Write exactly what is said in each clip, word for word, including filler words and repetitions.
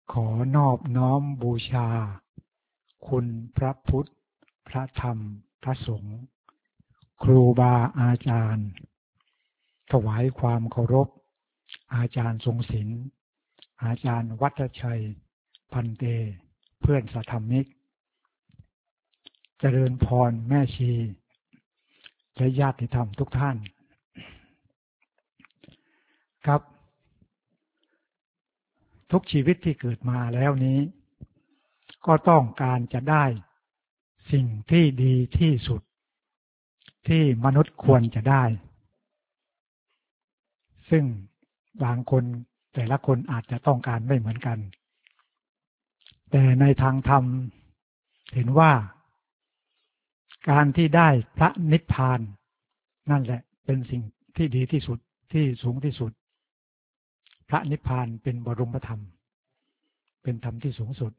ขอนอบน้อมบูชาคุณพระพุทธพระธรรมพระสงฆ์ครูบาอาจารย์ถวายความเคารพอาจารย์ทรงศิลป์อาจารย์วัฒชัยพันเตเพื่อนสัทธมิกเจริญพรแม่ชีและญาติธรรมทุกท่านครับทุกชีวิตที่เกิดมาแล้วนี้ก็ต้องการจะได้สิ่งที่ดีที่สุดที่มนุษย์ควรจะได้ซึ่งบางคนแต่ละคนอาจจะต้องการไม่เหมือนกันแต่ในทางธรรมเห็นว่าการที่ได้พระนิพพานนั่นแหละเป็นสิ่งที่ดีที่สุดที่สูงที่สุดพระนิพพานเป็นบรมธรรมเป็นธรรมที่สูงสุด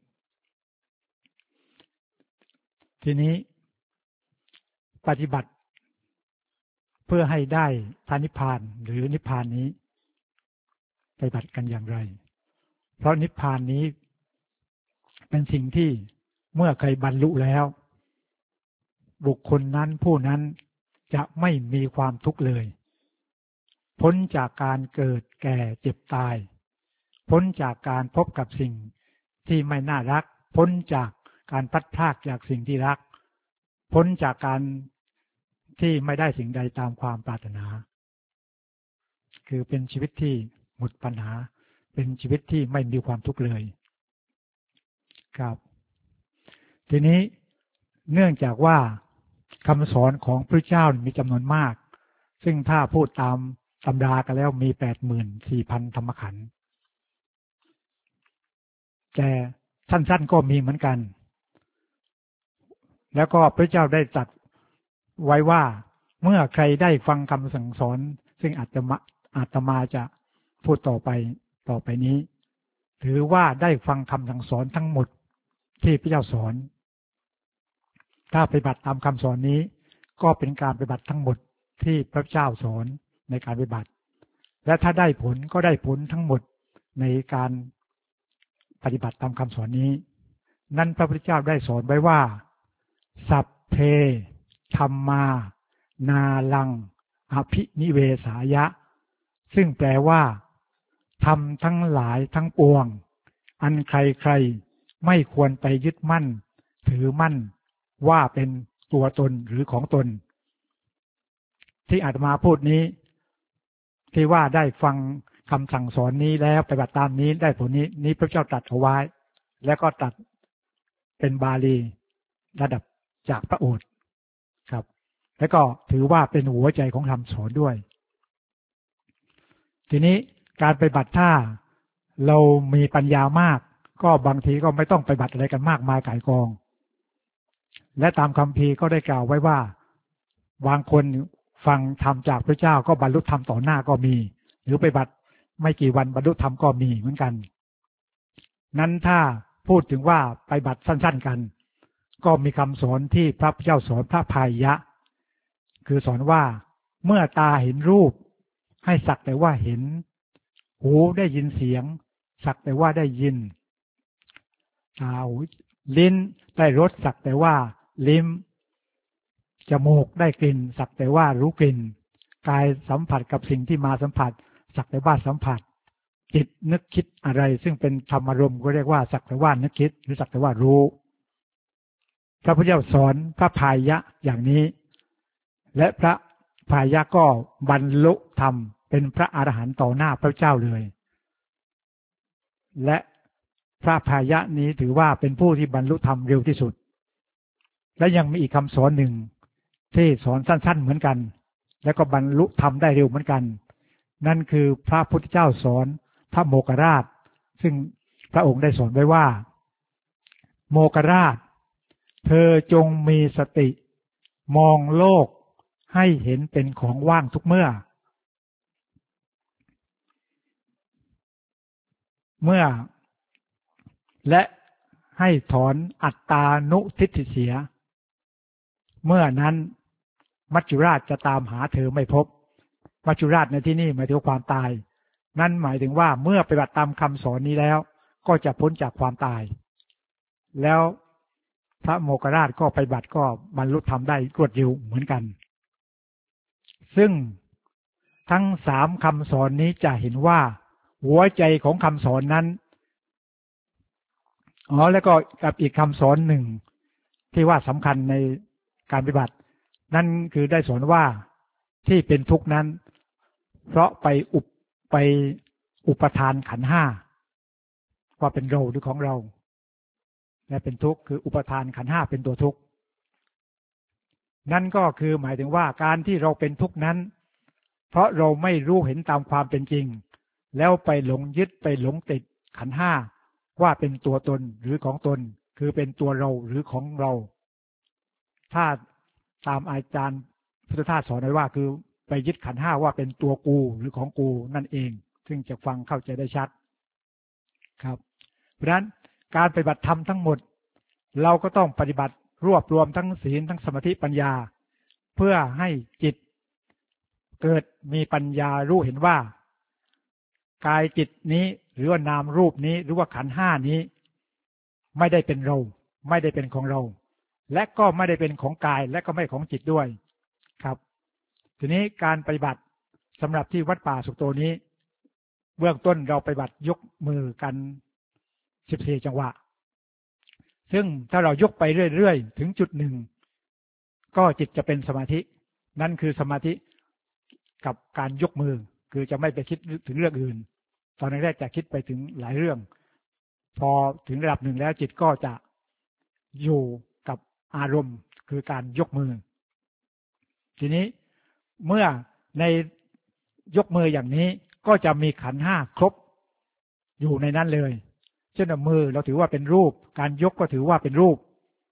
ทีนี้ปฏิบัติเพื่อให้ได้พระนิพพานหรือนิพพานนี้ปฏิบัติกันอย่างไรเพราะนิพพานนี้เป็นสิ่งที่เมื่อใครบรรลุแล้วบุคคลนั้นผู้นั้นจะไม่มีความทุกข์เลยพ้นจากการเกิดแก่เจ็บตายพ้นจากการพบกับสิ่งที่ไม่น่ารักพ้นจากการพลัดพรากจากสิ่งที่รักพ้นจากการที่ไม่ได้สิ่งใดตามความปรารถนาคือเป็นชีวิตที่หมดปัญหาเป็นชีวิตที่ไม่มีความทุกข์เลยครับทีนี้เนื่องจากว่าคำสอนของพระเจ้ามีจำนวนมากซึ่งถ้าพูดตามตำรากันแล้วมี แปดหมื่นสี่พัน ธรรมขันธ์แต่สั้นๆก็มีเหมือนกันแล้วก็พระเจ้าได้ตรัสไว้ว่าเมื่อใครได้ฟังคำสั่งสอนซึ่งอาตมาอาตมาจะพูดต่อไปต่อไปนี้ถือว่าได้ฟังคำสั่งสอนทั้งหมดที่พระเจ้าสอนถ้าปฏิบัติตามคำสอนนี้ก็เป็นการปฏิบัติทั้งหมดที่พระเจ้าสอนในการปฏิบัติและถ้าได้ผลก็ได้ผลทั้งหมดในการปฏิบัติตามคำสอนนี้นั้นพระพุทธเจ้าได้สอนไว้ว่าสัพเพธัมมานาลังอภินิเวสายะซึ่งแปลว่าธรรมทั้งหลายทั้งปวงอันใครๆไม่ควรไปยึดมั่นถือมั่นว่าเป็นตัวตนหรือของตนที่อาตมาพูดนี้ที่ว่าได้ฟังคำสั่งสอนนี้แล้วปฏิบัติตามนี้ได้ผลนี้นี้พระเจ้าตรัสเอาไว้แล้วก็ตรัสเป็นบาลีระดับจากพระโอษฐ์ครับแล้วก็ถือว่าเป็นหัวใจของคำสอนด้วยทีนี้การปฏิบัติถ้าเรามีปัญญามากก็บางทีก็ไม่ต้องปฏิบัติอะไรกันมากมายก่ายกองและตามคัมภีร์ก็ได้กล่าวไว้ว่าบางคนฟังธรรมจากพระเจ้าก็บรรลุธรรมต่อหน้าก็มีหรือปฏิบัติไม่กี่วันบรรลุธรรมก็มีเหมือนกันนั้นถ้าพูดถึงว่าปฏิบัติสั้นๆกันก็มีคำสอนที่พระพุทธเจ้าสอนพระพายะคือสอนว่าเมื่อตาเห็นรูปให้สักแต่ว่าเห็นหูได้ยินเสียงสักแต่ว่าได้ยินตาหูลิ้นได้รสสักแต่ว่าลิ้มจมูกได้กลิ่นสักแต่ว่ารู้กลิ่นกายสัมผัสกับสิ่งที่มาสัมผัสสักแต่ว่าสัมผัสจิตนึกคิดอะไรซึ่งเป็นธรรมารมณ์ก็เรียกว่าสักแต่ว่านึกคิดหรือสักแต่ว่ารู้พระพุทธเจ้าสอนพระพายะอย่างนี้และพระพายะก็บรรลุธรรมเป็นพระอรหันต์ต่อหน้าพระเจ้าเลยและพระพายะนี้ถือว่าเป็นผู้ที่บรรลุธรรมเร็วที่สุดและยังมีอีกคำสอนหนึ่งที่สอนสั้นๆเหมือนกันแล้วก็บรรลุธรรมได้เร็วเหมือนกันนั่นคือพระพุทธเจ้าสอนพระโมคคัลลาชซึ่งพระองค์ได้สอนไว้ว่าโมคคัลลาชเธอจงมีสติมองโลกให้เห็นเป็นของว่างทุกเมื่อเมื่อและให้ถอนอัตตานุทิฏฐิเสียเมื่อนั้นมัจจุราชจะตามหาเธอไม่พบมัจจุราชในที่นี้หมายถึงความตายนั่นหมายถึงว่าเมื่อปฏิบัติตามคำสอนนี้แล้วก็จะพ้นจากความตายแล้วพระโมคคัลลาชก็ไปบัติก็บรรลุธรรมได้รวดเร็วเหมือนกันซึ่งทั้งสามคำสอนนี้จะเห็นว่าหัวใจของคำสอนนั้นอ๋อแล้วก็กับอีกคำสอนหนึ่งที่ว่าสำคัญในการปฏิบัตินั่นคือได้สอนว่าที่เป็นทุกข์นั้นเพราะไปอุปไปอุปทานขันธ์ห้าว่าเป็นเราหรือของเราและเป็นทุกข์คืออุปทานขันธ์ห้าเป็นตัวทุกข์นั่นก็คือหมายถึงว่าการที่เราเป็นทุกข์นั้นเพราะเราไม่รู้เห็นตามความเป็นจริงแล้วไปหลงยึดไปหลงติดขันธ์ห้าว่าเป็นตัวตนหรือของตนคือเป็นตัวเราหรือของเราถ้าตามอาจารย์พุทธทาสสอนไว้ว่าคือไปยึดขันธ์ห้าว่าเป็นตัวกูหรือของกูนั่นเองซึ่งจะฟังเข้าใจได้ชัดครับเพราะฉะนั้นการปฏิบัติธรรมทั้งหมดเราก็ต้องปฏิบัติรวบรวมทั้งศีลทั้งสมาธิปัญญาเพื่อให้จิตเกิดมีปัญญารู้เห็นว่ากายจิตนี้หรือว่านามรูปนี้หรือว่าขันธ์ห้านี้ไม่ได้เป็นเราไม่ได้เป็นของเราและก็ไม่ได้เป็นของกายและก็ไม่ของจิตด้วยครับทีนี้การปฏิบัติสำหรับที่วัดป่าสุกโตนี้เบื้องต้นเราปฏิบัติยกมือกันสิบสี่จังหวะซึ่งถ้าเรายกไปเรื่อยๆถึงจุดหนึ่งก็จิตจะเป็นสมาธินั่นคือสมาธิกับการยกมือคือจะไม่ไปคิดถึงเรื่องอื่นตอนแรกจะคิดไปถึงหลายเรื่องพอถึงระดับหนึ่งแล้วจิตก็จะอยู่กับอารมณ์คือการยกมือทีนี้เมื่อในยกมืออย่างนี้ก็จะมีขันธ์ห้าครบอยู่ในนั้นเลยเช่นมือเราถือว่าเป็นรูปการยกก็ถือว่าเป็นรูป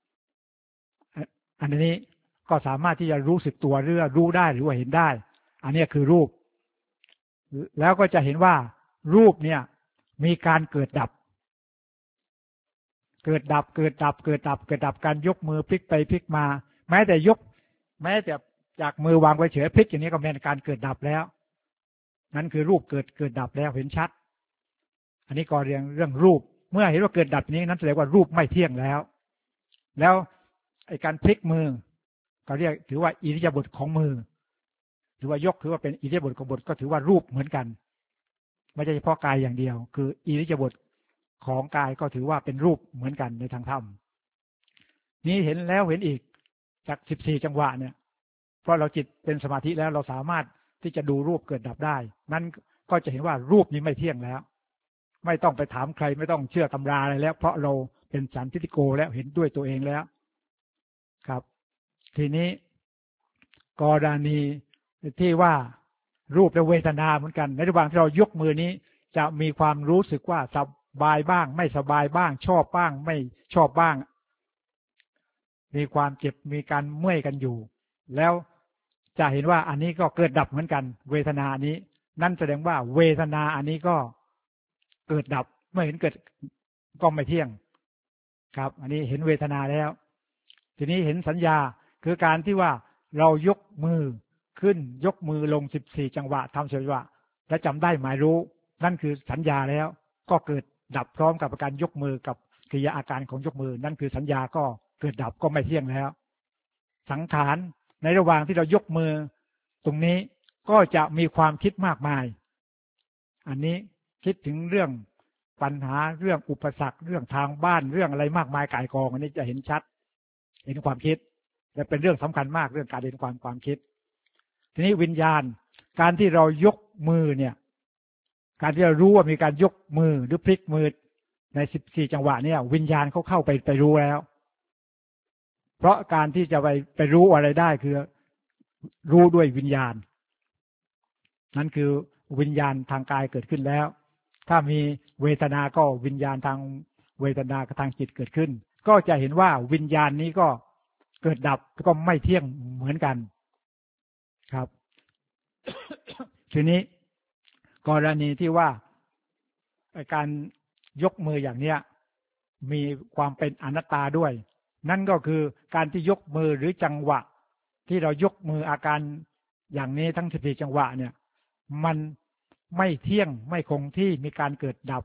อันนี้ก็สามารถที่จะรู้สึกตัวหรือรู้ได้หรือว่าเห็นได้อันนี้คือรูปแล้วก็จะเห็นว่ารูปเนี่ยมีการเกิดดับเกิดดับเกิดดับเกิดดับเกิดดับการยกมือพลิกไปพลิกมาแม้แต่ยกแม้แต่จากมือวางไว้เฉยพลิกอย่างนี้ก็เป็นการเกิดดับแล้วนั่นคือรูปเกิดเกิดดับแล้วเห็นชัดอันนี้ก็เรื่องเรื่องรูปเมื่อเห็นว่าเกิดดับนี้นั้นแสดงว่ารูปไม่เที่ยงแล้วแล้วไอ้การพลิกมือก็เรียกถือว่าอิริยาบถของมือหรือว่ายกถือว่าเป็นอิริยาบถของบทก็ถือว่ารูปเหมือนกันไม่ใช่เฉพาะกายอย่างเดียวคืออิริยาบถของกายก็ถือว่าเป็นรูปเหมือนกันในทางธรรมนี้เห็นแล้วเห็นอีกจากสิบสี่จังหวะเนี่ยเพราะเราจิตเป็นสมาธิแล้วเราสามารถที่จะดูรูปเกิดดับได้นั้นก็จะเห็นว่ารูปนี้ไม่เที่ยงแล้วไม่ต้องไปถามใครไม่ต้องเชื่อตำราอะไรแล้วเพราะเราเป็นสันทิฏฐิโกแล้วเห็นด้วยตัวเองแล้วครับทีนี้กรณีที่ว่ารูปและเวทนาเหมือนกันในระหว่างที่เรายกมือนี้จะมีความรู้สึกว่าสบายบ้างไม่สบายบ้างชอบบ้างไม่ชอบบ้างมีความเจ็บมีการเมื่อยกันอยู่แล้วจะเห็นว่าอันนี้ก็เกิดดับเหมือนกันเวทนานี้นั่นแสดงว่าเวทนาอันนี้ก็เกิดดับเมื่อเห็นเกิดก็ไม่เที่ยงครับอันนี้เห็นเวทนาแล้วทีนี้เห็นสัญญาคือการที่ว่าเรายกมือขึ้นยกมือลงสิบสี่จังหวะทำสิบจังหวะและจำได้หมายรู้นั่นคือสัญญาแล้วก็เกิดดับพร้อมกับการยกมือกับกิริยาอาการของยกมือนั่นคือสัญญาก็เกิดดับก็ไม่เที่ยงแล้วสังขารในระหว่างที่เรายกมือตรงนี้ก็จะมีความคิดมากมายอันนี้คิดถึงเรื่องปัญหาเรื่องอุปสรรคเรื่องทางบ้านเรื่องอะไรมากมายก่ายกองอันนี้จะเห็นชัดเห็นความคิดและเป็นเรื่องสำคัญมากเรื่องการเห็นความความคิดทีนี้วิญญาณการที่เรายกมือเนี่ยการที่เรารู้ว่ามีการยกมือหรือพลิกมือในสิบสี่จังหวะเนี่ยวิญญาณเขาเข้าไปไปรู้แล้วเพราะการที่จะไปไปรู้อะไรได้คือรู้ด้วยวิญญาณนั่นคือวิญญาณทางกายเกิดขึ้นแล้วถ้ามีเวทนาก็วิญญาณทางเวทนาทางจิตเกิดขึ้นก็จะเห็นว่าวิญญาณนี้ก็เกิดดับก็ไม่เที่ยงเหมือนกันครับ ทีนี้กรณีที่ว่าการยกมืออย่างเนี้ยมีความเป็นอนัตตาด้วยนั่นก็คือการที่ยกมือหรือจังหวะที่เรายกมืออาการอย่างนี้ทั้งสิบสี่จังหวะเนี่ยมันไม่เที่ยงไม่คงที่มีการเกิดดับ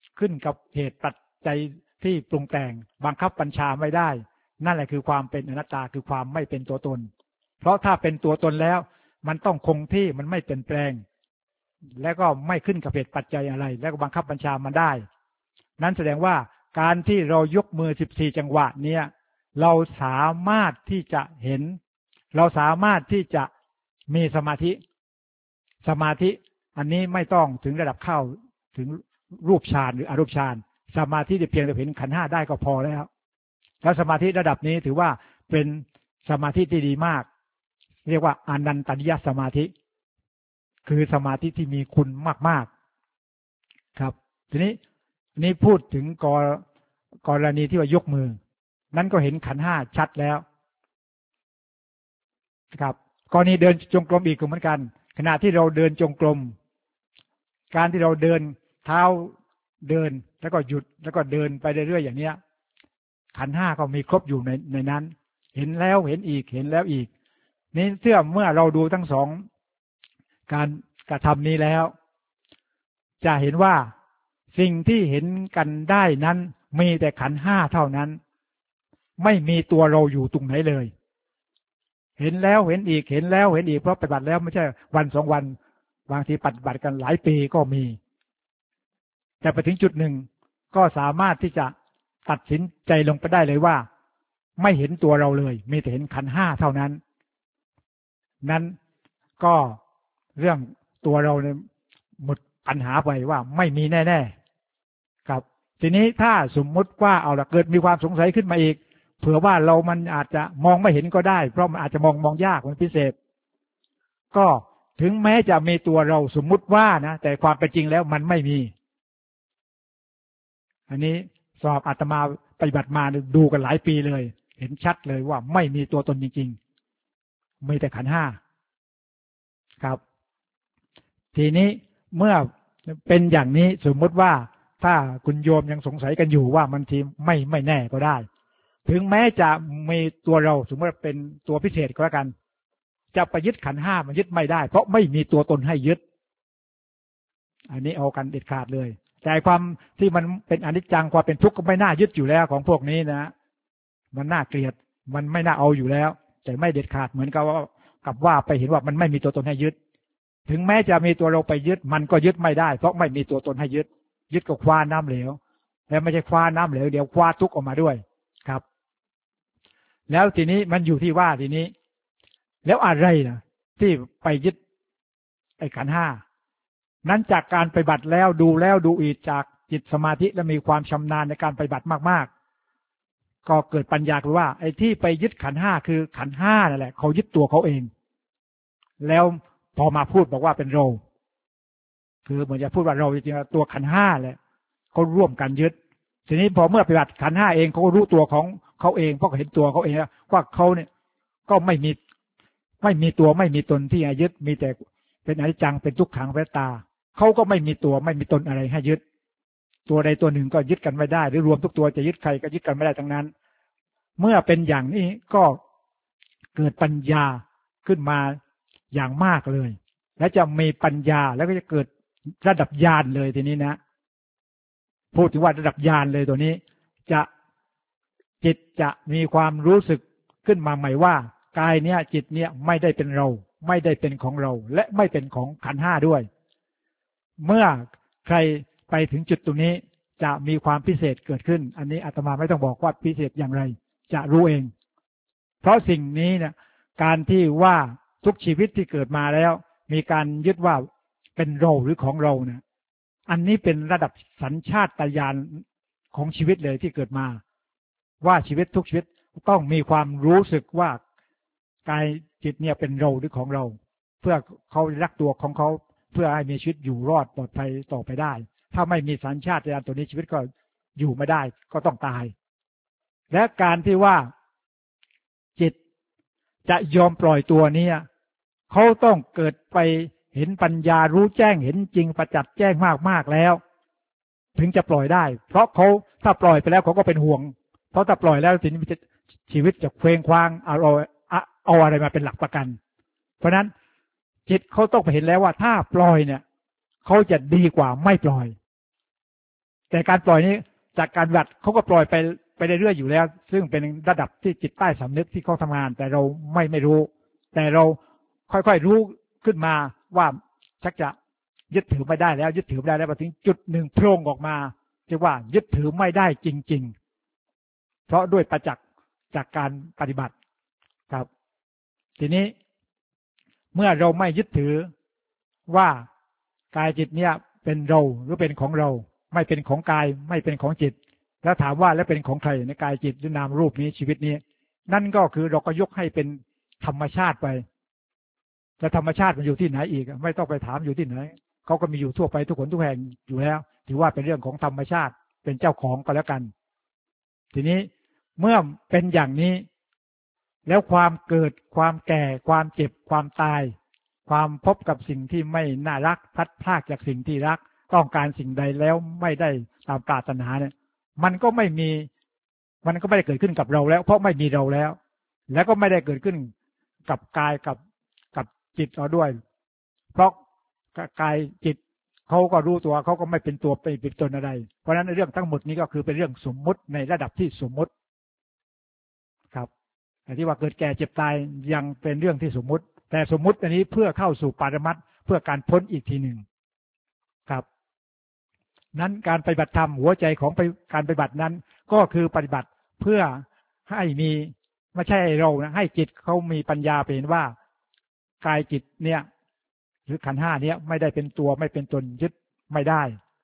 ขึ้นกับเหตุปัจจัยที่ปรุงแต่งบังคับบัญชาไม่ได้นั่นแหละคือความเป็นอนัตตาคือความไม่เป็นตัวตนเพราะถ้าเป็นตัวตนแล้วมันต้องคงที่มันไม่เปลี่ยนแปลงแล้วก็ไม่ขึ้นกับเหตุปัจจัยอะไรแล้วก็บังคับบัญชามันได้นั้นแสดงว่าการที่เรายกมือสิบสี่จังหวะเนี้ยเราสามารถที่จะเห็นเราสามารถที่จะมีสมาธิสมาธิอันนี้ไม่ต้องถึงระดับเข้าถึงรูปฌานหรืออรูปฌานสมาธิที่เพียงแต่เห็นขันธ์ห้าได้ก็พอแล้วแล้วสมาธิระดับนี้ถือว่าเป็นสมาธิที่ดีมากเรียกว่าอนันตญสมาธิคือสมาธิที่มีคุณมากๆครับทีนี้นี้พูดถึงกรกรณีที่ว่ายกมือนั้นก็เห็นขันธ์ห้าชัดแล้วครับกรณีเดินจงกรมอีกเหมือนกันขณะที่เราเดินจงกรมการที่เราเดินเท้าเดินแล้วก็หยุดแล้วก็เดินไปเรื่อยๆอย่างเนี้ยขันธ์ห้าก็มีครบอยู่ในในนั้นเห็นแล้วเห็นอีกเห็นแล้วอีกนี่เชื่อเมื่อเราดูทั้งสองการกระทำนี้แล้วจะเห็นว่าสิ่งที่เห็นกันได้นั้นมีแต่ขันธ์ห้าเท่านั้นไม่มีตัวเราอยู่ตรงไหนเลยเห็นแล้วเห็นอีกเห็นแล้วเห็นอีกเพราะปฏิบัติแล้วไม่ใช่วันสองวันบางทีปฏิบัติกันหลายปีก็มีแต่ไปถึงจุดหนึ่งก็สามารถที่จะตัดสินใจลงไปได้เลยว่าไม่เห็นตัวเราเลยมีแต่เห็นขันธ์ห้าเท่านั้นนั้นก็เรื่องตัวเราเนี่ยหมดปัญหาไปว่าไม่มีแน่ๆครับทีนี้ถ้าสมมุติว่าเอาละเกิดมีความสงสัยขึ้นมาอีกเผื่อว่าเรามันอาจจะมองไม่เห็นก็ได้เพราะมันอาจจะมองมองยากเป็นพิเศษก็ถึงแม้จะมีตัวเราสมมุติว่านะแต่ความเป็นจริงแล้วมันไม่มีอันนี้สอบอาตมาปฏิบัติมาดูกันหลายปีเลยเห็นชัดเลยว่าไม่มีตัวตนจริงๆมีแต่ขันธ์ห้าครับทีนี้เมื่อเป็นอย่างนี้สมมติว่าถ้าคุณโยมยังสงสัยกันอยู่ว่ามันทีไม่ไม่แน่ก็ได้ถึงแม้จะมีตัวเราสมมติเป็นตัวพิเศษก็แล้วกันจะไปยึดขันธ์ห้ามันยึดไม่ได้เพราะไม่มีตัวตนให้ยึดอันนี้เอากันเด็ดขาดเลยแต่ความที่มันเป็นอนิจจังความเป็นทุกข์ก็ไม่น่ายึดอยู่แล้วของพวกนี้นะมันน่าเกลียดมันไม่น่าเอาอยู่แล้วแต่ไม่เด็ดขาดเหมือนกับว่ากับว่าไปเห็นว่ามันไม่มีตัวตนให้ยึดถึงแม้จะมีตัวเราไปยึดมันก็ยึดไม่ได้เพราะไม่มีตัวตนให้ยึดยึดก็คว้าน้ำเหลวแล้วไม่ใช่คว้าน้ำเหลวเดี๋ยวคว้าทุกข์ออกมาด้วยครับแล้วทีนี้มันอยู่ที่ว่าทีนี้แล้วอะไรนะที่ไปยึดไอ้ขันธ์ห้านั้นจากการปฏิบัติแล้วดูแล้วดูอีกจากจิตสมาธิและมีความชำนาญในการปฏิบัติมากๆก็เกิดปัญญาคือว่าไอ้ที่ไปยึดขันธ์ห้าคือขันธ์ห้านั่นแหละเขายึดตัวเขาเองแล้วพอมาพูดบอกว่าเป็นเราคือเหมือนจะพูดว่าเราจริงๆตัวขันธ์ห้าแหละเขาร่วมกันยึดทีนี้พอเมื่อปฏิบัติขันธ์ห้าเองเขาก็รู้ตัวของเขาเองเพราะเห็นตัวเขาเองว่าเขาเนี่ยก็ไม่มีไม่มีตัวไม่มีตนที่ยึดมีแต่เป็นอนิจจังเป็นทุกขังเป็นอนัตตาเขาก็ไม่มีตัวไม่มีตนอะไรให้ยึดตัวใดตัวหนึ่งก็ยึดกันไม่ได้หรือรวมทุกตัวจะยึดใครก็ยึดกันไม่ได้ทั้งนั้นเมื่อเป็นอย่างนี้ก็เกิดปัญญาขึ้นมาอย่างมากเลยและจะมีปัญญาแล้วก็จะเกิดระดับญาณเลยทีนี้นะพูดถึงว่าระดับญาณเลยตัวนี้จะจิตจะมีความรู้สึกขึ้นมาใหม่ว่ากายเนี้ยจิตเนี้ยไม่ได้เป็นเราไม่ได้เป็นของเราและไม่เป็นของขันธ์ห้าด้วยเมื่อใครไปถึงจุดตรงนี้จะมีความพิเศษเกิดขึ้นอันนี้อาตมาไม่ต้องบอกว่าพิเศษอย่างไรจะรู้เองเพราะสิ่งนี้เนี่ยการที่ว่าทุกชีวิตที่เกิดมาแล้วมีการยึดว่าเป็นเราหรือของเราเนี่ยอันนี้เป็นระดับสัญชาตญาณของชีวิตเลยที่เกิดมาว่าชีวิตทุกชีวิตต้องมีความรู้สึกว่ากายจิตเนี่ยเป็นเราหรือของเราเพื่อเขารักตัวของเขาเพื่อให้มีชีวิตอยู่รอดปลอดภัยต่อไปได้ถ้าไม่มีสัญชาตญาณตัวนี้ชีวิตก็อยู่ไม่ได้ก็ต้องตายและการที่ว่าจิตจะยอมปล่อยตัวนี้เขาต้องเกิดไปเห็นปัญญารู้แจ้งเห็นจริงประจักษ์แจ้งมากๆแล้วถึงจะปล่อยได้เพราะเขาถ้าปล่อยไปแล้วเขาก็เป็นห่วงเพราะถ้าปล่อยแล้วทีนี้ชีวิตจะเคว้งคว้างเอาเอาอะไรมาเป็นหลักประกันเพราะนั้นจิตเขาต้องไปเห็นแล้วว่าถ้าปล่อยเนี่ยเขาจะดีกว่าไม่ปล่อยแต่การปล่อยนี้จากการปฏิบัติเขาก็ปล่อยไปไปเรื่อยๆอยู่แล้วซึ่งเป็นระดับที่จิตใต้สำนึกที่เขาทำงานแต่เราไม่ไม่รู้แต่เราค่อยๆรู้ขึ้นมาว่าชักจะยึดถือไม่ได้แล้วยึดถือไม่ได้แล้วพอถึงจุดหนึ่งโผล่ออกมาเรียกว่ายึดถือไม่ได้จริงๆเพราะด้วยประจักษ์จากการปฏิบัติครับทีนี้เมื่อเราไม่ยึดถือว่ากายจิตเนี่ยเป็นเราหรือเป็นของเราไม่เป็นของกายไม่เป็นของจิตแล้วถามว่าแล้วเป็นของใครในกายจิตหรือนามรูปนี้ชีวิตนี้นั่นก็คือเราก็ยกให้เป็นธรรมชาติไปแต่ธรรมชาติมันอยู่ที่ไหนอีกไม่ต้องไปถามอยู่ที่ไหนเขาก็มีอยู่ทั่วไปทุกคนทุกแห่งอยู่แล้วถือว่าเป็นเรื่องของธรรมชาติเป็นเจ้าของก็แล้วกันทีนี้เมื่อเป็นอย่างนี้แล้วความเกิดความแก่ความเจ็บความตายความพบกับสิ่งที่ไม่น่ารักพลัดพรากจากสิ่งที่รักต้องการสิ่งใดแล้วไม่ได้ตามปรารถนาเนี่ยมันก็ไม่มีมันก็ไม่ได้เกิดขึ้นกับเราแล้วเพราะไม่มีเราแล้วแล้วก็ไม่ได้เกิดขึ้นกับกายกับกับจิตเราด้วยเพราะกายจิตเขาก็รู้ตัวเขาก็ไม่เป็นตัวเป็นตนอะไรเพราะฉะนั้นเรื่องทั้งหมดนี้ก็คือเป็นเรื่องสมมุติในระดับที่สมมุติครับแต่ที่ว่าเกิดแก่เจ็บตายยังเป็นเรื่องที่สมมุติแต่สมมุติอันนี้เพื่อเข้าสู่ปรมัตถ์เพื่อการพ้นอีกทีหนึ่งครับนั้นการปฏิบัติธรรมหัวใจของการปฏิบัตินั้นก็คือปฏิบัติเพื่อให้มีไม่ใช่เรานะให้จิตเขามีปัญญาเห็นว่ากายจิตเนี่ยหรือขันธ์ห้าเนี้ยไม่ได้เป็นตัวไม่เป็นตนยึดไม่ได้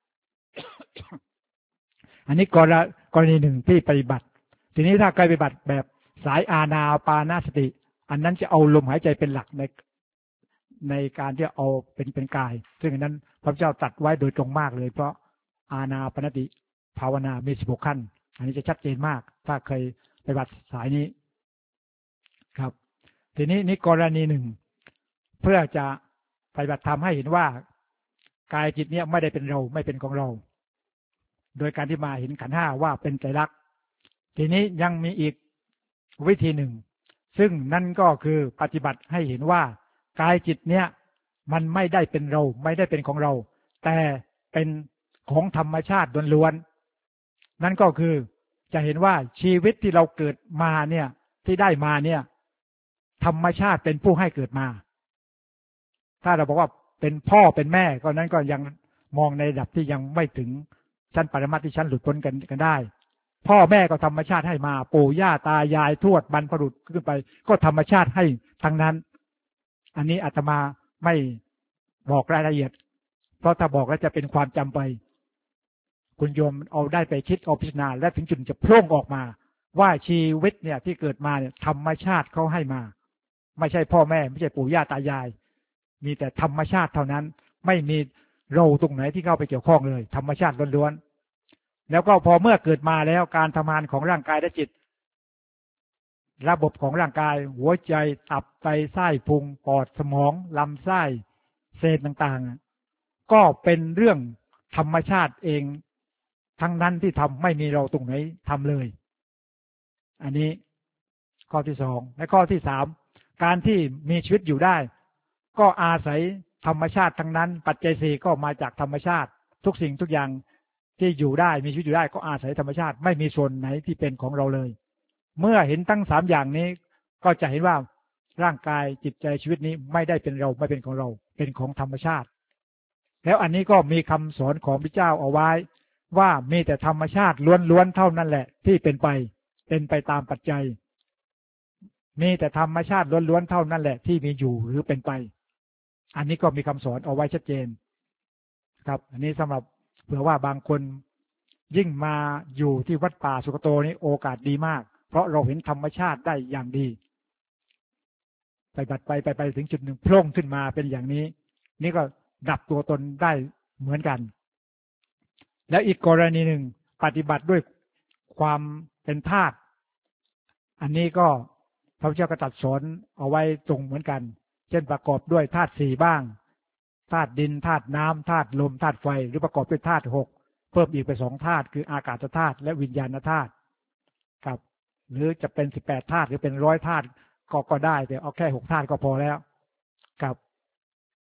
อันนี้กรณีกรณีหนึ่งที่ปฏิบัติทีนี้ถ้าการปฏิบัติแบบสายอานาปานสติอันนั้นจะเอาลมหายใจเป็นหลักในในการที่เอาเป็นเป็นกายซึ่งอันนั้นพระเจ้าตรัสไว้โดยตรงมากเลยเพราะอานาปานสติภาวนามีสิบหกขั้นอันนี้จะชัดเจนมากถ้าเคยปฏิบัติสายนี้ครับทีนี้นี่กรณีหนึ่งเพื่อจะปฏิบัติธรรมให้เห็นว่ากายจิตเนี่ยไม่ได้เป็นเราไม่เป็นของเราโดยการที่มาเห็นขันธ์ห้าว่าเป็นไตรลักษณ์ทีนี้ยังมีอีกวิธีหนึ่งซึ่งนั่นก็คือปฏิบัติให้เห็นว่ากายจิตเนี่ยมันไม่ได้เป็นเราไม่ได้เป็นของเราแต่เป็นของธรรมชาติล้วนๆนั่นก็คือจะเห็นว่าชีวิตที่เราเกิดมาเนี่ยที่ได้มาเนี่ยธรรมชาติเป็นผู้ให้เกิดมาถ้าเราบอกว่าเป็นพ่อเป็นแม่ก็นั้นก็ยังมองในระดับที่ยังไม่ถึงชั้นปรมัตถ์ที่ชั้นหลุดพ้นกันกันได้พ่อแม่ก็ธรรมชาติให้มาปู่ย่าตายายทวดบรรพบุรุษขึ้นไปก็ธรรมชาติให้ทั้งนั้นอันนี้อาตมาไม่บอกรายละเอียดเพราะถ้าบอกแล้วจะเป็นความจำไปคุณโยมเอาได้ไปคิดเอาพิจารณาและถึงจุดจะโผล่ออกมาว่าชีวิตเนี่ยที่เกิดมาเนี่ยธรรมชาติเขาให้มาไม่ใช่พ่อแม่ไม่ใช่ปู่ย่าตายายมีแต่ธรรมชาติเท่านั้นไม่มีเราตรงไหนที่เข้าไปเกี่ยวข้องเลยธรรมชาติล้วนๆแล้วก็พอเมื่อเกิดมาแล้วการทำงานของร่างกายและจิตระบบของร่างกายหัวใจตับไตไส้พุงปอดสมองลำไส้เซลล์ต่างๆก็เป็นเรื่องธรรมชาติเองทั้งนั้นที่ทำไม่มีเราตรงไหนทำเลยอันนี้ข้อที่สองและข้อที่สามการที่มีชีวิตอยู่ได้ก็อาศัยธรรมชาติทั้งนั้นปัจจัยสี่ก็มาจากธรรมชาติทุกสิ่งทุกอย่างที่อยู่ได้มีชีวิตอยู่ได้ก็อาศัยธรรมชาติไม่มีส่วนไหนที่เป็นของเราเลยเมื่อเห็นทั้งสามอย่างนี้ก็จะเห็นว่าร่างกายจิตใจชีวิตนี้ไม่ได้เป็นเราไม่เป็นของเราเป็นของธรรมชาติแล้วอันนี้ก็มีคำสอนของพระเจ้าเอาไว้ว่ามีแต่ธรรมชาติล้วนๆเท่านั้นแหละที่เป็นไปเป็นไปตามปัจจัยมีแต่ธรรมชาติล้วนๆเท่านั้นแหละที่มีอยู่หรือเป็นไปอันนี้ก็มีคำสอนเอาไว้ชัดเจนครับอันนี้สำหรับเผื่อว่าบางคนยิ่งมาอยู่ที่วัดป่าสุกโตนี้โอกาสดีมากเพราะเราเห็นธรรมชาติได้อย่างดีไปบัดไปไปไปถึงจุดหนึ่งโผล่ขึ้นมาเป็นอย่างนี้นี่ก็ดับตัวตนได้เหมือนกันแล้วอีกกรณีหนึ่งปฏิบัติด้วยความเป็นธาตุอันนี้ก็พระพุทธเจ้าก็ตรัสสอนเอาไว้ตรงเหมือนกันเช่นประกอบด้วยธาตุสี่บ้างธาตุดินธาตุน้ำธาตุลมธาตุไฟหรือประกอบด้วยธาตุหกเพิ่มอีกไปสองธาตุคืออากาศธาตุและวิญญาณธาตุครับหรือจะเป็นสิบแปดธาตุหรือเป็นร้อยธาตุก็ก็ได้แต่เอาแค่หกธาตุก็พอแล้วครับ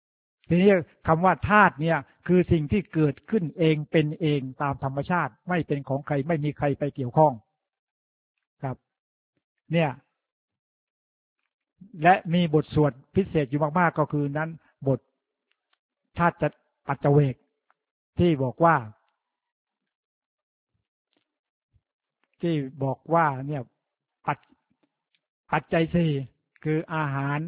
ทีนี้คำว่าธาตุเนี่ยคือสิ่งที่เกิดขึ้นเองเป็นเองตามธรรมชาติไม่เป็นของใครไม่มีใครไปเกี่ยวข้องครับเนี่ยและมีบทสวดพิเศษอยู่มากๆก็คือนั้นบทธาตุปัจเจเวกที่บอกว่าที่บอกว่าเนี่ยปัจปัจจัยสี่คืออาหาร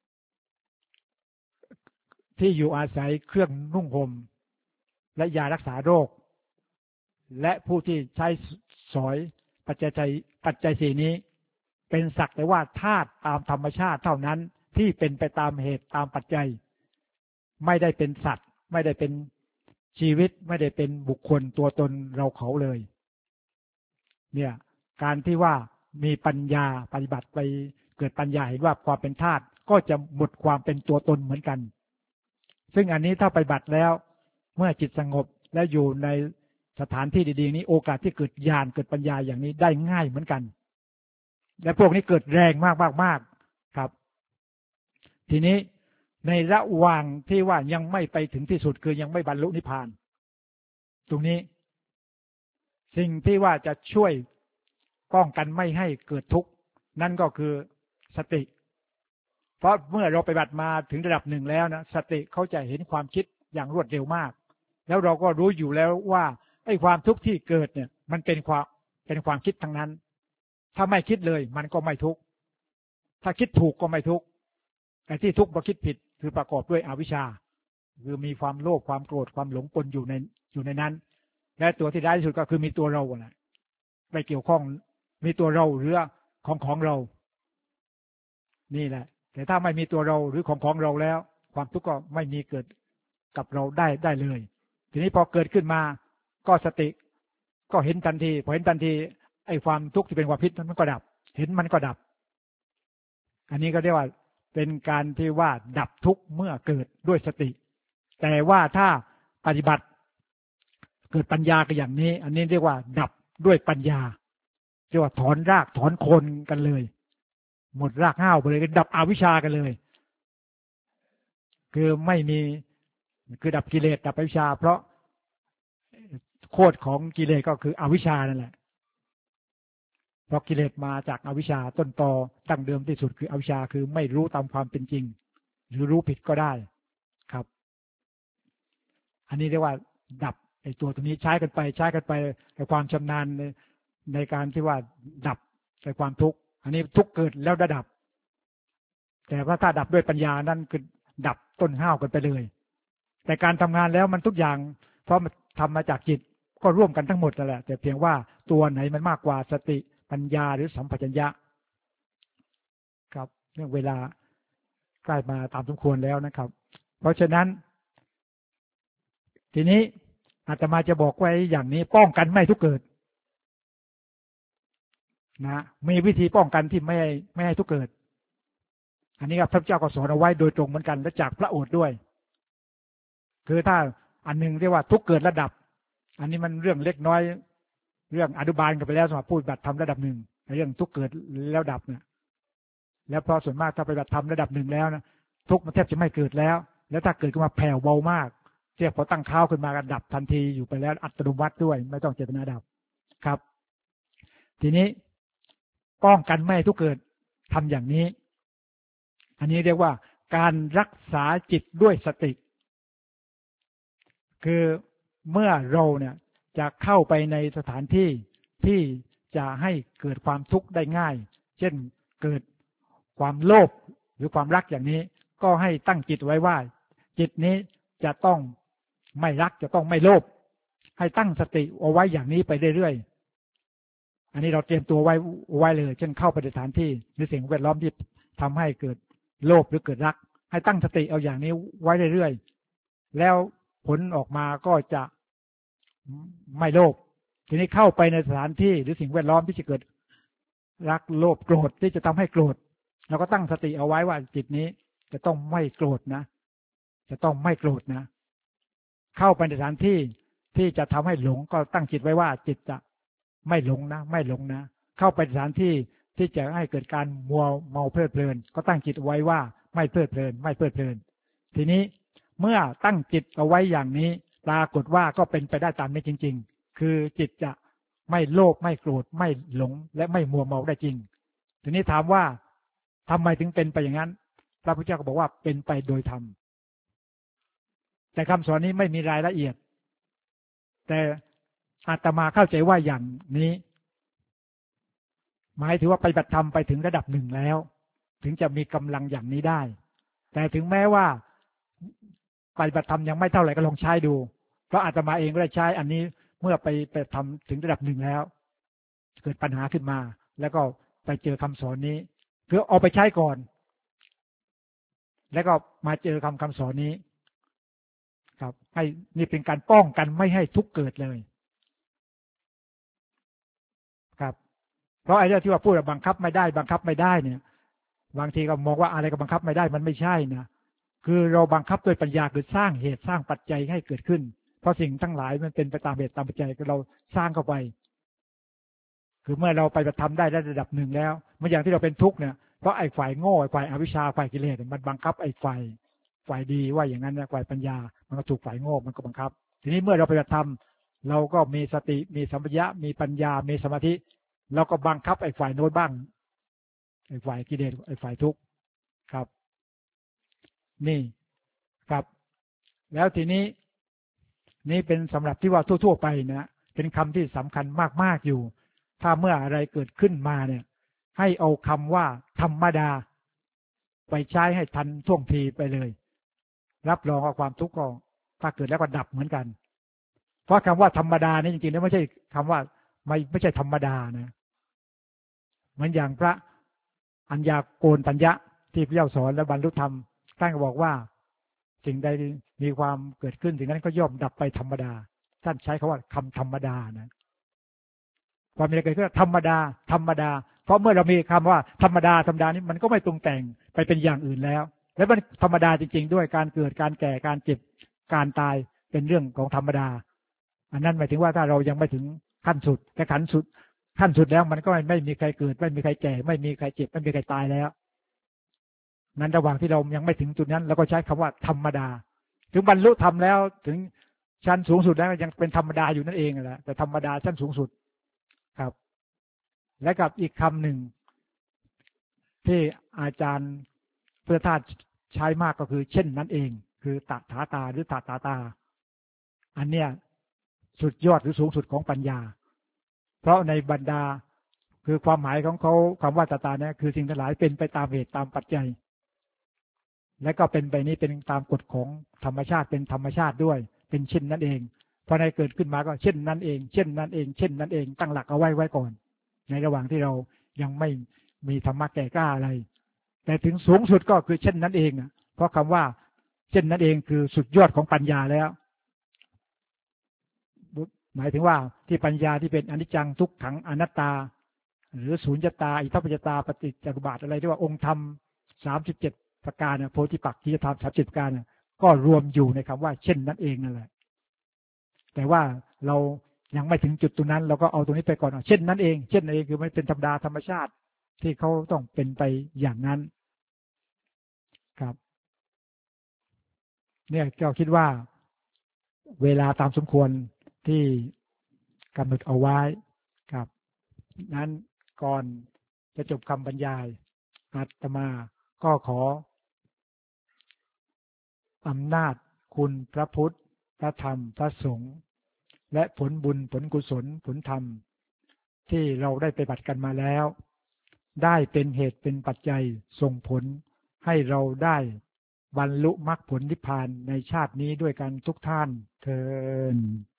ที่อยู่อาศัยเครื่องนุ่งห่มและยารักษาโรคและผู้ที่ใช้สอยปัจจัยปัจจัยสี่นี้เป็นสักแต่ว่าธาตุตามธรรมชาติเท่านั้นที่เป็นไปตามเหตุตามปัจจัยไม่ได้เป็นสัตว์ไม่ได้เป็นชีวิตไม่ได้เป็นบุคคลตัวตนเราเขาเลยเนี่ยการที่ว่ามีปัญญาปฏิบัติไปเกิดปัญญาเห็นว่าความเป็นธาตุก็จะหมดความเป็นตัวตนเหมือนกันซึ่งอันนี้ถ้าปฏิบัติแล้วเมื่อจิตสงบและอยู่ในสถานที่ดีๆนี้โอกาสที่เกิดญาณเกิดปัญญาอย่างนี้ได้ง่ายเหมือนกันและพวกนี้เกิดแรงมากมากมากครับทีนี้ในระหว่างที่ว่ายังไม่ไปถึงที่สุดคือยังไม่บรรลุนิพพานตรงนี้สิ่งที่ว่าจะช่วยป้องกันไม่ให้เกิดทุกข์นั่นก็คือสติเพราะเมื่อเราไปบัติมาถึงระดับหนึ่งแล้วนะสติเขาจะเห็นความคิดอย่างรวดเร็วมากแล้วเราก็รู้อยู่แล้วว่าไอ้ความทุกข์ที่เกิดเนี่ยมันเป็นความเป็นความคิดทั้งนั้นถ้าไม่คิดเลยมันก็ไม่ทุกข์ถ้าคิดถูกก็ไม่ทุกข์แต่ที่ทุกข์เพราะคิดผิดคือประกอบด้วยอวิชชาคือมีความโลภความโกรธความหลงปนอยู่ในอยู่ในนั้นและตัวที่ได้ที่สุดก็คือมีตัวเราแหละไปเกี่ยวข้องมีตัวเราหรือของของเรานี่แหละแต่ถ้าไม่มีตัวเราหรือของของเราแล้วความทุกข์ก็ไม่มีเกิดกับเราได้ได้เลยทีนี้พอเกิดขึ้นมาก็สติก็เห็นทันทีพอเห็นทันทีไอ้ความทุกข์ที่เป็นความพิษมันก็ดับเห็นมันก็ดับอันนี้ก็เรียกว่าเป็นการที่ว่าดับทุกข์เมื่อเกิดด้วยสติแต่ว่าถ้าปฏิบัติเกิดปัญญาก็อย่างนี้อันนี้เรียกว่าดับด้วยปัญญาเรียกว่าถอนรากถอนโคนกันเลยหมดรากเหง้าไปเลยดับอวิชชากันเลยคือไม่มีคือดับกิเลสดับอวิชชาเพราะโคตรของกิเลสก็คืออวิชชานั่นแหละเพราะกิเลสมาจากอวิชชาต้นตอตั้งเดิมที่สุดคืออวิชชาคือไม่รู้ตามความเป็นจริงหรือรู้ผิดก็ได้ครับอันนี้เรียกว่าดับไอ้ตัวตรงนี้ใช้กันไปใช้กันไปไอ้ความชำนาญในในการที่ว่าดับไอ้ความทุกข์อันนี้ทุกข์เกิดแล้วดับแต่ว่าถ้าดับด้วยปัญญานั่นคือดับต้นห้าวกันไปเลยแต่การทำงานแล้วมันทุกอย่างเพราะมันทำมาจากจิตก็ร่วมกันทั้งหมดนั่นแหละแต่เพียงว่าตัวไหนมันมากกว่าสติปัญญาหรือสัมปชัญญะครับเรื่องเวลาใกล้มาตามสมควรแล้วนะครับเพราะฉะนั้นทีนี้อาตมาจะบอกไว้อย่างนี้ป้องกันไม่ทุกเกิดนะมีวิธีป้องกันที่ไม่ไม่ให้ทุกเกิดอันนี้ครับพระเจ้าก็สอนเอาไว้โดยตรงเหมือนกันและจากพระโอษฐ์ด้วยคือถ้าอันหนึ่งเรียกว่าทุกเกิดระดับอันนี้มันเรื่องเล็กน้อยเรื่องอนุบาลกันไปแล้วสำหรับผู้ปฏิบัติธรรมระดับหนึ่งเรื่องทุกเกิดแล้วดับเนี่ยแล้วพอส่วนมากถ้าปฏิบัติธรรมระดับหนึ่งแล้วนะทุกมันแทบจะไม่เกิดแล้วแล้วถ้าเกิดขึ้นมาแผ่วเบามากเทียบพอตั้งเท้าขึ้นมาก็ดับทันทีอยู่ไปแล้วอัตโนมัติด้วยไม่ต้องเจตนาดับครับทีนี้ป้องกันไม่ให้ทุกเกิดทำอย่างนี้อันนี้เรียกว่าการรักษาจิตด้วยสติคือเมื่อเราเนี่ยจะเข้าไปในสถานที่ที่จะให้เกิดความทุกข์ได้ง่ายเช่นเกิดความโลภหรือความรักอย่างนี้ก็ให้ตั้งจิตไว้ว่าจิตนี้จะต้องไม่รักจะต้องไม่โลภให้ตั้งสติเอาไว้อย่างนี้ไปเรื่อยๆอันนี้เราเตรียมตัวไว้ไว้เลยเช่นเข้าไปในสถานที่หรือสิ่งแวดล้อมที่ทำให้เกิดโลภหรือเกิดรักให้ตั้งสติเอาอย่างนี้ไว้เรื่อยๆแล้วผลออกมาก็จะไม่โลภทีนี้เข้าไปในสถานที่หรือสิ่งแวดล้อมที่จะเกิดรักโลภโกรธที่จะทำให้โกรธเราก็ตั้งสติเอาไว้ว่าจิตนี้จะต้องไม่โกรธนะจะต้องไม่โกรธนะเข้าไปในสถานที่ที่จะทำให้หลงก็ตั้งจิตไว้ว่าจิตจะไม่หลงนะไม่หลงนะเข้าไปสถานที่ที่จะให้เกิดการมัวเมาเพลิดเพลินก็ตั้งจิตไว้ว่าไม่เพลิดเพลินไม่เพลิดเพลินทีนี้เมื่อตั้งจิตเอาไว้อย่างนี้ปรากฏว่าก็เป็นไปได้ตามนี้จริงๆคือจิตจะไม่โลภไม่โกรธไม่หลงและไม่มัวเมาได้จริงทีนี้ถามว่าทำไมถึงเป็นไปอย่างนั้นพระพุทธเจ้าก็บอกว่าเป็นไปโดยธรรมแต่คำสอนนี้ไม่มีรายละเอียดแต่อาตมาเข้าใจว่าอย่างนี้หมายถึงว่าปฏิบัติธรรมไปถึงระดับหนึ่งแล้วถึงจะมีกำลังอย่างนี้ได้แต่ถึงแม้ว่าปฏิบัติธรรมยังไม่เท่าไหร่ก็ลองใช้ดูเพราะอาตมาเองก็ได้ใช้อันนี้เมื่อไปไปทำถึงระดับหนึ่งแล้วเกิดปัญหาขึ้นมาแล้วก็ไปเจอคำสอนนี้เพื่อเอาไปใช้ก่อนแล้วก็มาเจอคำคำสอนนี้ครับให้นี่เป็นการป้องกันไม่ให้ทุกข์เกิดเลยครับเพราะไอ้เรื่องที่ว่าพูดบังคับไม่ได้บังคับไม่ได้เนี่ยบางทีก็มองว่าอะไรก็บังคับไม่ได้มันไม่ใช่นะคือเราบังคับด้วยปัญญาคือสร้างเหตุสร้างปัจจัยให้เกิดขึ้นเพราะสิ่งทั้งหลายมันเป็นไปตามเหตุตามปัจจัยเราสร้างเข้าไปคือเมื่อเราไปทำได้ระดับหนึ่งแล้วเมื่ออย่างที่เราเป็นทุกข์เนี่ยเพราะไอ้ฝ่ายโง่ไอ้ฝ่ายอวิชชาฝ่ายกิเลสมันบังคับไอ้ฝ่ายฝ่ายดีว่าอย่างนั้นนะฝ่ายปัญญามันก็ถูกฝ่ายโง่มันก็บังคับทีนี้เมื่อเราไปทำเราก็มีสติมีสัมปชัญญะมีปัญญามีสมาธิเราก็บังคับไอ้ฝ่ายโน้นบ้างไอ้ฝ่ายกิเลสไอ้ฝ่ายทุกข์ครับนี่ครับแล้วทีนี้นี่เป็นสำหรับที่ว่าทั่วๆไปนะเป็นคำที่สำคัญมากๆอยู่ถ้าเมื่ออะไรเกิดขึ้นมาเนี่ยให้เอาคำว่าธรรมดาไปใช้ให้ทันท่วงทีไปเลยรับรองว่าความทุกข์ก็ถ้าเกิดแล้วก็ดับเหมือนกันเพราะคำว่าธรรมดานี่จริงๆแล้วไม่ใช่คำว่าไม่ไม่ใช่ธรรมดานะเหมือนอย่างพระอัญญาโกณทัญญะที่พระเจ้าสอนและบรรลุธรรมท่านก็บอกว่าสิ่งใดมีความเกิดขึ้นสิ่งนั้นก็ย่อมดับไปธรรมดาท่านใช้คำว่าคำธรรมดานะความมีอะไรเกิดขึ้นธรรมดาธรรมดาเพราะเมื่อเรามีคำว่าธรรมดาธรรมดานี้มันก็ไม่ปรุงแต่งไปเป็นอย่างอื่นแล้วและมันธรรมดาจริงๆด้วยการเกิดการแก่การเจ็บการตายเป็นเรื่องของธรรมดาอันนั้นหมายถึงว่าถ้าเรายังไม่ถึงขั้นสุดแต่ขั้นสุดขั้นสุดแล้วมันก็ไม่ไม่มีใครเกิดไม่มีใครแก่ไม่มีใครเจ็บไม่มีใครตายแล้วนั้นระหว่างที่เรายังไม่ถึงจุดนั้นเราก็ใช้คำว่าธรรมดาถึงบรรลุธรรมแล้วถึงชั้นสูงสุดแล้วยังเป็นธรรมดาอยู่นั่นเองแหละแต่ธรรมดาชั้นสูงสุดครับและกับอีกคำหนึ่งที่อาจารย์เพื่อธาตุใช้มากก็คือเช่นนั้นเองคือตถาตาหรือตถาตาอันเนี้ยสุดยอดหรือสูงสุดของปัญญาเพราะในบรรดาคือความหมายของเขาคำว่าตถาเนี่ยคือสิ่งทั้งหลายเป็นไปตามเหตุตามปัจจัยและก็เป็นไปนี้เป็นตามกฎของธรรมชาติเป็นธรรมชาติด้วยเป็นเช่นนั้นเองพอในเกิดขึ้นมาก็เช่นนั้นเองเช่นนั้นเองเช่นนั้นเองตั้งหลักเอาไว้ไว้ก่อนในระหว่างที่เรายังไม่มีธรรมะแก่กล้าอะไรแต่ถึงสูงสุดก็คือเช่นนั้นเองเพราะคำว่าเช่นนั้นเองคือสุดยอดของปัญญาแล้วหมายถึงว่าที่ปัญญาที่เป็นอนิจจังทุกขังอนัตตาหรือสูญญตาอิทัปปัจจตาปฏิจจสมุปบาทอะไรที่ว่าองค์ธรรมสามสิบเจ็ดประการโพธิปักขิยธรรมสามสิบประการก็รวมอยู่ในคำว่าเช่นนั้นเองนั่นแหละแต่ว่าเรายังไม่ถึงจุดตรงนั้นเราก็เอาตรงนี้ไปก่อนเช่นนั้นเองเช่นนั้นเองคือมันเป็นธรรมดาธรรมชาติที่เขาต้องเป็นไปอย่างนั้นครับเนี่ยก็คิดว่าเวลาตามสมควรที่กำหนดเอาไว้ครับนั้นก่อนจะจบคำบรรยายอาตมาก็ขออำนาจคุณพระพุทธพระธรรมพระสงฆ์และผลบุญผลกุศลผลธรรมที่เราได้ไปปฏิบัติกันมาแล้วได้เป็นเหตุเป็นปัจจัยส่งผลให้เราได้บรรลุมรรคผลนิพพานในชาตินี้ด้วยกันทุกท่านเทอญ